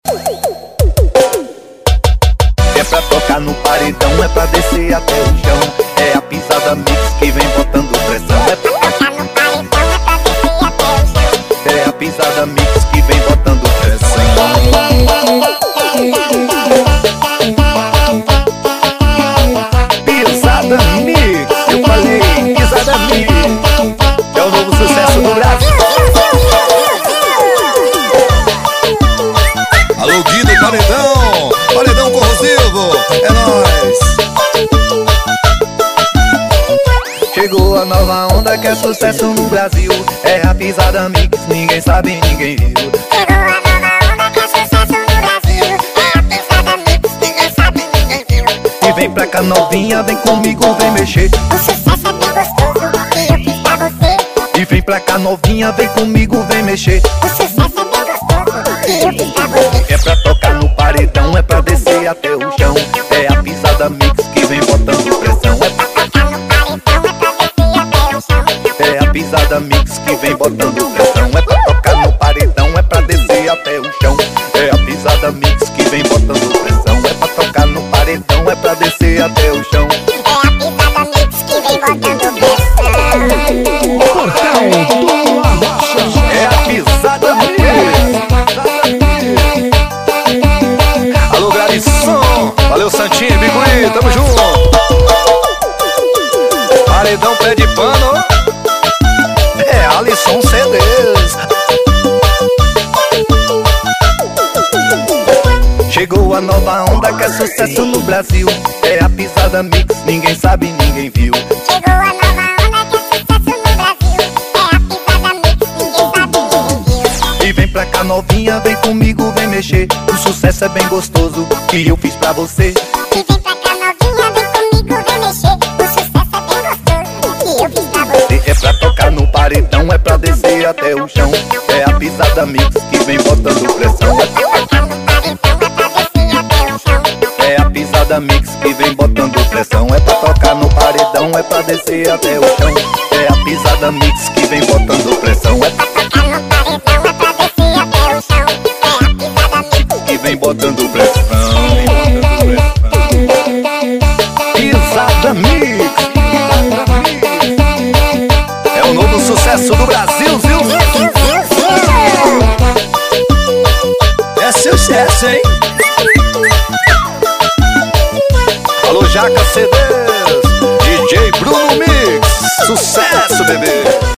É pra tocar no paredão, é pra descer até o chão. É a pisada mix que vem botando pressão. É pra tocar no paredão, é pra descer até o chão. É a pisada mix que vem botando pressão. Pisada mix, eu falei, pisada mix. É o novo sucesso do Brasil. Alô, Guido, paredão, paredão corrosivo, é nóis. Chegou a nova onda que é sucesso no Brasil. É a pisada mix, ninguém sabe, ninguém viu. Chegou a nova onda que é sucesso no Brasil. É a pisada mix, ninguém sabe, ninguém viu. E vem pra cá novinha, vem comigo, vem mexer. O sucesso é bem gostoso que eu fiz pra você. E vem pra cá novinha, vem comigo, vem mexer. O sucesso é bem gostoso que eu fiz pra você. É pra tocar no paredão, é pra descer até o chão. É a pisada mix que vem botando pressão. É pra Tocar no paredão é pra descer até o chão. É a pisada mix que vem botando pressão. É pra tocar no paredão, é pra descer até o chão. É a pisada mix que vem botando pressão. É pra tocar no paredão, é pra descer até o chão. É a pisada mix que vem botando pressão. É a pisada mix. Alô, Gravison, valeu Santinho, Bicuí, tamo junto. Paredão pé de pano. É Alisson CDs. Chegou a nova onda que é sucesso no Brasil. É a pisada mix, ninguém sabe, ninguém viu. Chegou a nova onda que é sucesso no Brasil. É a pisada mix, ninguém sabe, ninguém viu. E vem pra cá novinha, vem comigo, vem mexer. O sucesso é bem gostoso que eu fiz pra você. E vem pra cá novinha, vem comigo, vem mexer. O sucesso é bem gostoso que eu fiz pra você. É pra tocar no paredão, é pra descer até o chão. É a pisada mix que vem botando pressão. Tocar no paredão é pra descer até o chão. É a pisada mix que vem botando pressão. É pra tocar no paredão, é pra descer até o chão. É a pisada mix que vem botando pressão. É pra Tocar no paredão é pra descer até o chão. É a pisada mix que vem botando pressão. Pisada mix. É o novo sucesso do Brasil, viu? É sucesso, hein? Alô, Jaca CDs, DJ Bruno Mix. Sucesso, bebê.